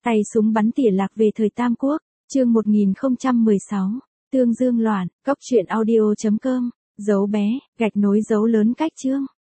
Tay súng bắn tỉa lạc về thời Tam Quốc, chương 1016, Tương Dương loạn, cốc truyện audio.com, dấu bé, gạch nối dấu lớn cách chương.